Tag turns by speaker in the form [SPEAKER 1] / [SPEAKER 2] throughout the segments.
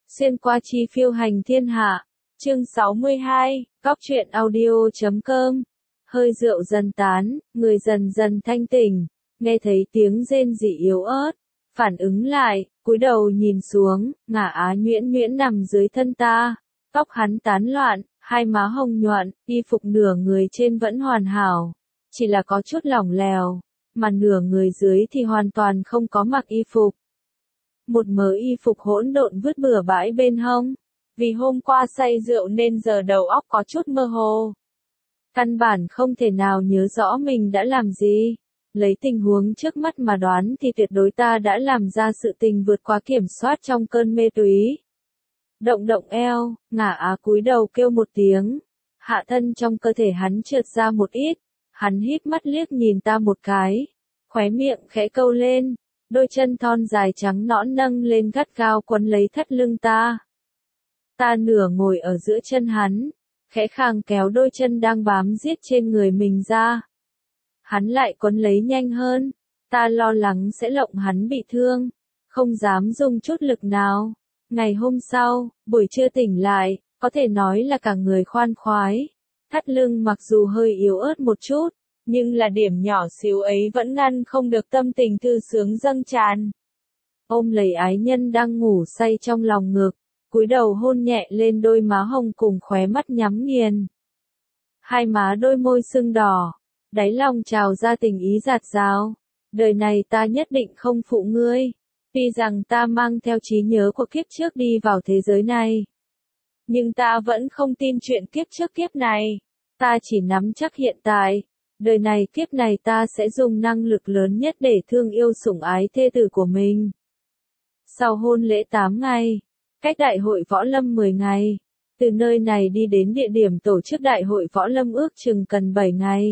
[SPEAKER 1] Xuyên qua chi phiêu hành thiên hạ. Chương 62, Góc truyện audio.com. Hơi rượu dần tán, người dần dần thanh tỉnh, nghe thấy tiếng rên rỉ yếu ớt, phản ứng lại, cúi đầu nhìn xuống, ngả Á Nhuyễn Nhuyễn nằm dưới thân ta, tóc hắn tán loạn, hai má hồng nhuận, y phục nửa người trên vẫn hoàn hảo, chỉ là có chút lỏng lẻo, mà nửa người dưới thì hoàn toàn không có mặc y phục. Một mớ y phục hỗn độn vứt bừa bãi bên hông, vì hôm qua say rượu nên giờ đầu óc có chút mơ hồ. Căn bản không thể nào nhớ rõ mình đã làm gì. Lấy tình huống trước mắt mà đoán thì tuyệt đối ta đã làm ra sự tình vượt quá kiểm soát trong cơn mê túy. Động động eo, ngả Á cúi đầu kêu một tiếng. Hạ thân trong cơ thể hắn trượt ra một ít. Hắn híp mắt liếc nhìn ta một cái. Khóe miệng khẽ câu lên. Đôi chân thon dài trắng nõn nâng lên gắt gao quấn lấy thắt lưng ta. Ta nửa ngồi ở giữa chân hắn. Khẽ khàng kéo đôi chân đang bám giết trên người mình ra. Hắn lại quấn lấy nhanh hơn, ta lo lắng sẽ lộng hắn bị thương, không dám dùng chút lực nào. Ngày hôm sau, buổi trưa tỉnh lại, có thể nói là cả người khoan khoái. Thắt lưng mặc dù hơi yếu ớt một chút, nhưng là điểm nhỏ xíu ấy vẫn ngăn không được tâm tình thư sướng dâng tràn. Ôm lấy ái nhân đang ngủ say trong lòng ngực, cúi đầu hôn nhẹ lên đôi má hồng cùng khóe mắt nhắm nghiền. Hai má đôi môi sưng đỏ, đáy lòng trào ra tình ý dạt dào. Đời này ta nhất định không phụ ngươi. Tuy rằng ta mang theo trí nhớ của kiếp trước đi vào thế giới này, nhưng ta vẫn không tin chuyện kiếp trước kiếp này. Ta chỉ nắm chắc hiện tại. Đời này kiếp này ta sẽ dùng năng lực lớn nhất để thương yêu sủng ái thê tử của mình. Sau hôn lễ 8 ngày, cách đại hội võ lâm 10 ngày, từ nơi này đi đến địa điểm tổ chức đại hội võ lâm ước chừng cần 7 ngày.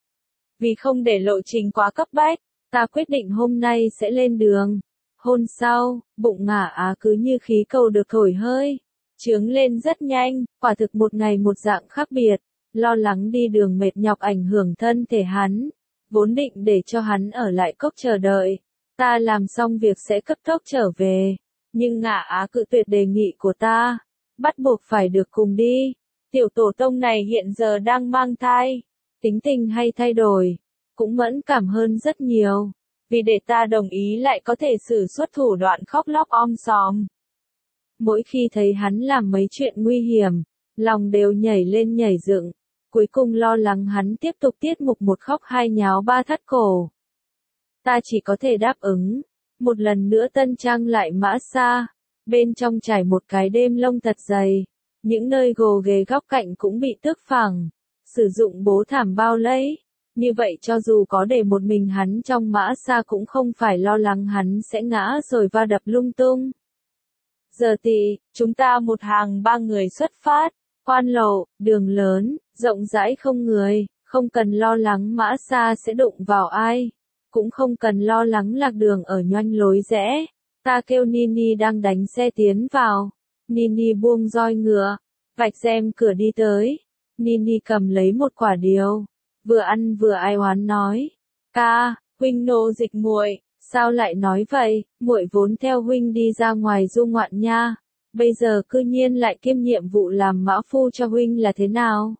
[SPEAKER 1] Vì không để lộ trình quá cấp bách, ta quyết định hôm nay sẽ lên đường. Hôm sau, bụng ngả Á cứ như khí cầu được thổi hơi, trướng lên rất nhanh, quả thực một ngày một dạng khác biệt. Lo lắng đi đường mệt nhọc ảnh hưởng thân thể hắn, vốn định để cho hắn ở lại cốc chờ đợi. Ta làm xong việc sẽ cấp tốc trở về, nhưng ngả Á cự tuyệt đề nghị của ta, bắt buộc phải được cùng đi. Tiểu tổ tông này hiện giờ đang mang thai, tính tình hay thay đổi, cũng mẫn cảm hơn rất nhiều, vì để ta đồng ý lại có thể sử xuất thủ đoạn khóc lóc om sòm. Mỗi khi thấy hắn làm mấy chuyện nguy hiểm, lòng đều nhảy lên nhảy dựng, cuối cùng lo lắng hắn tiếp tục tiết mục một khóc hai nháo ba thắt cổ. Ta chỉ có thể đáp ứng, một lần nữa tân trang lại mã xa, bên trong trải một cái đêm lông thật dày, những nơi gồ ghề góc cạnh cũng bị tước phẳng, sử dụng bố thảm bao lấy, như vậy cho dù có để một mình hắn trong mã xa cũng không phải lo lắng hắn sẽ ngã rồi va đập lung tung. Giờ thì, chúng ta một hàng 3 người xuất phát, quan lộ, đường lớn, rộng rãi không người, không cần lo lắng mã xa sẽ đụng vào ai, cũng không cần lo lắng lạc đường ở nhoanh lối rẽ. Ta kêu Nini đang đánh xe tiến vào, Nini buông roi ngựa, vạch rèm cửa đi tới, Nini cầm lấy một quả điều, vừa ăn vừa ai oán nói, ca, huynh nô dịch muội, sao lại nói vậy, muội vốn theo huynh đi ra ngoài du ngoạn nha, bây giờ cư nhiên lại kiêm nhiệm vụ làm mã phu cho huynh là thế nào?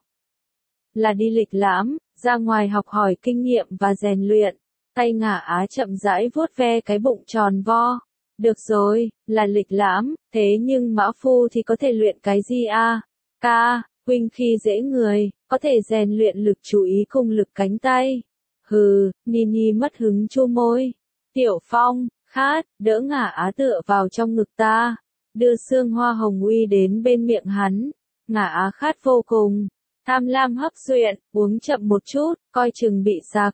[SPEAKER 1] Là đi lịch lãm, ra ngoài học hỏi kinh nghiệm và rèn luyện. Tay ngả Á chậm rãi vuốt ve cái bụng tròn vo. Được rồi, là lịch lãm, thế nhưng mã phu thì có thể luyện cái gì a? Ca, huynh khi dễ người, có thể rèn luyện lực chú ý cùng lực cánh tay. Hừ, Nini mất hứng chu môi. Tiểu Phong, khát, đỡ ngả Á tựa vào trong ngực ta, đưa xương hoa hồng uy đến bên miệng hắn. Ngả Á khát vô cùng, tham lam hấp duyện, uống chậm một chút, coi chừng bị sặc,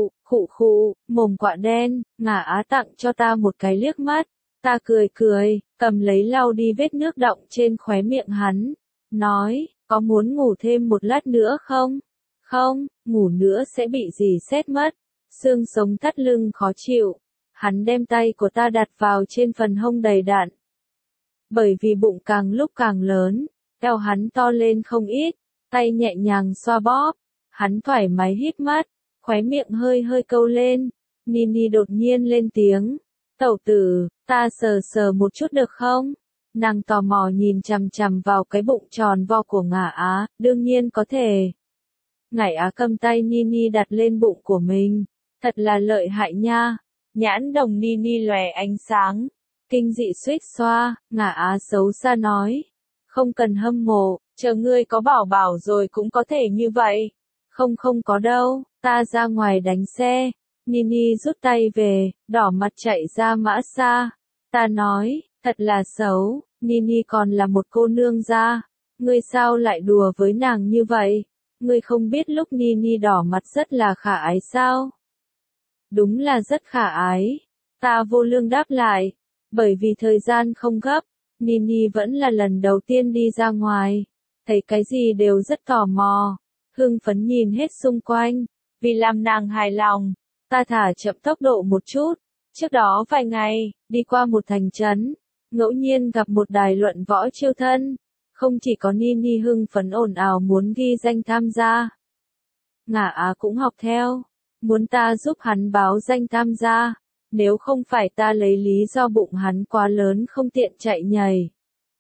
[SPEAKER 1] khụ, mồm quạ đen. Ngả Á tặng cho ta một cái liếc mắt, ta cười, cầm lấy lau đi vết nước đọng trên khóe miệng hắn, nói, có muốn ngủ thêm một lát nữa không? Không, ngủ nữa sẽ bị dì xét mất. Xương sống thắt lưng khó chịu, hắn đem tay của ta đặt vào trên phần hông đầy đặn. Bởi vì bụng càng lúc càng lớn, eo hắn to lên không ít, tay nhẹ nhàng xoa bóp, hắn thoải mái híp mắt, khóe miệng hơi câu lên. Nini đột nhiên lên tiếng, tẩu tử, ta sờ một chút được không? Nàng tò mò nhìn chằm chằm vào cái bụng tròn vo của Ngả Á, đương nhiên có thể. Ngả Á cầm tay Nini đặt lên bụng của mình, thật là lợi hại nha. Nhãn đồng Nini lòe ánh sáng, kinh dị suýt xoa, Ngả Á xấu xa nói. Không cần hâm mộ, chờ ngươi có bảo bảo rồi cũng có thể như vậy. Không không có đâu, ta ra ngoài đánh xe. Nini rút tay về, đỏ mặt chạy ra mã xa. Ta nói, thật là xấu, Nini còn là một cô nương gia. Ngươi sao lại đùa với nàng như vậy? Ngươi không biết lúc Nini đỏ mặt rất là khả ái sao? Đúng là rất khả ái. Ta vô lương đáp lại. Bởi vì thời gian không gấp, Nini vẫn là lần đầu tiên đi ra ngoài. Thấy cái gì đều rất tò mò. Hưng phấn nhìn hết xung quanh. Vì làm nàng hài lòng, ta thả chậm tốc độ một chút. Trước đó vài ngày, đi qua một thành trấn, ngẫu nhiên gặp một đài luận võ chiêu thân. Không chỉ có Nini hưng phấn ồn ào muốn ghi danh tham gia. Ngả Á cũng học theo, muốn ta giúp hắn báo danh tham gia, nếu không phải ta lấy lý do bụng hắn quá lớn không tiện chạy nhảy.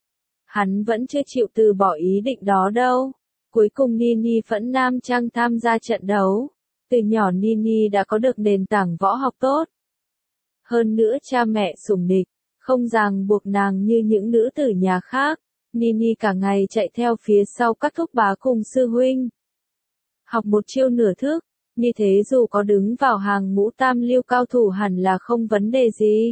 [SPEAKER 1] Hắn vẫn chưa chịu từ bỏ ý định đó đâu. Cuối cùng Nini phẫn nam trang tham gia trận đấu. Từ nhỏ Nini đã có được nền tảng võ học tốt. Hơn nữa cha mẹ sủng địch, không ràng buộc nàng như những nữ tử nhà khác. Nini cả ngày chạy theo phía sau các thúc bá cùng sư huynh. Học một chiêu nửa thức, như thế dù có đứng vào hàng ngũ tam lưu cao thủ hẳn là không vấn đề gì.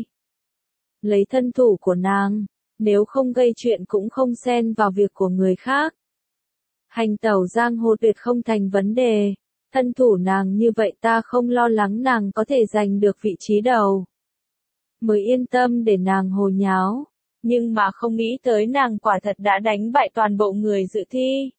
[SPEAKER 1] Lấy thân thủ của nàng, nếu không gây chuyện cũng không xen vào việc của người khác. Hành tẩu giang hồ tuyệt không thành vấn đề, thân thủ nàng như vậy ta không lo lắng nàng có thể giành được vị trí đầu. Mới yên tâm để nàng hồ nháo. Nhưng mà không nghĩ tới nàng quả thật đã đánh bại toàn bộ người dự thi.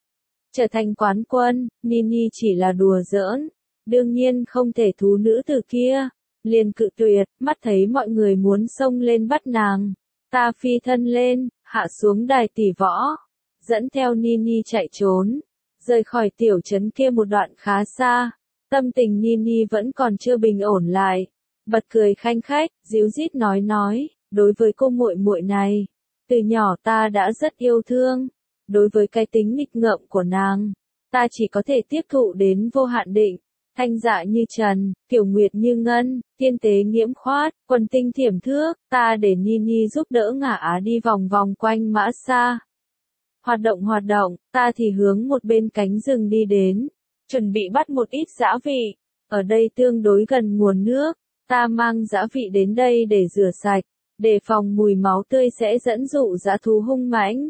[SPEAKER 1] Trở thành quán quân, Nini chỉ là đùa giỡn. Đương nhiên không thể thú nữ tử kia. Liền cự tuyệt, mắt thấy mọi người muốn xông lên bắt nàng. Ta phi thân lên, hạ xuống đài tỷ võ. Dẫn theo Nini chạy trốn. Rời khỏi tiểu trấn kia một đoạn khá xa. Tâm tình Nini vẫn còn chưa bình ổn lại. Bật cười khanh khách, díu dít nói. Đối với cô muội muội này, từ nhỏ ta đã rất yêu thương. Đối với cái tính nghịch ngợm của nàng, ta chỉ có thể tiếp thụ đến vô hạn định. Thanh dạ như trần, tiểu nguyệt như ngân, tiên tế nghiễm khoát, quần tinh thiểm thước, ta để Nini giúp đỡ Ngả Á đi vòng vòng quanh mã xa. Hoạt động, ta thì hướng một bên cánh rừng đi đến, chuẩn bị bắt một ít dã vị. Ở đây tương đối gần nguồn nước, ta mang dã vị đến đây để rửa sạch. Đề phòng mùi máu tươi sẽ dẫn dụ dã thú hung mãnh.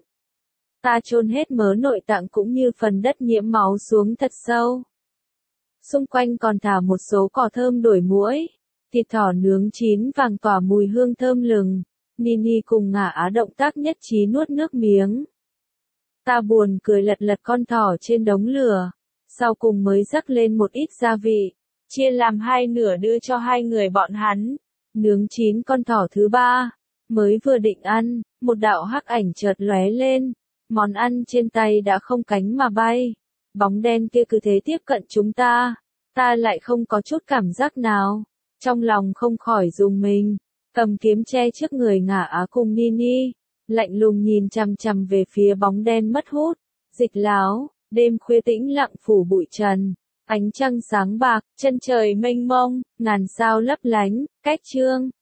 [SPEAKER 1] Ta chôn hết mớ nội tạng cũng như phần đất nhiễm máu xuống thật sâu. Xung quanh còn thả một số cỏ thơm đuổi muỗi. Thịt thỏ nướng chín vàng tỏa mùi hương thơm lừng. Nini cùng Ngả Á động tác nhất trí nuốt nước miếng. Ta buồn cười lật con thỏ trên đống lửa. Sau cùng mới rắc lên một ít gia vị. Chia làm hai nửa đưa cho hai người bọn hắn. Nướng chín con thỏ thứ ba, mới vừa định ăn, một đạo hắc ảnh chợt lóe lên, món ăn trên tay đã không cánh mà bay. Bóng đen kia cứ thế tiếp cận chúng ta lại không có chút cảm giác nào, trong lòng không khỏi rùng mình, cầm kiếm che trước người Ngả Á cùng Nini, lạnh lùng nhìn chằm chằm về phía bóng đen mất hút. Dịch láo, đêm khuya tĩnh lặng phủ bụi trần. Ánh trăng sáng bạc, chân trời mênh mông, ngàn sao lấp lánh, cách chương.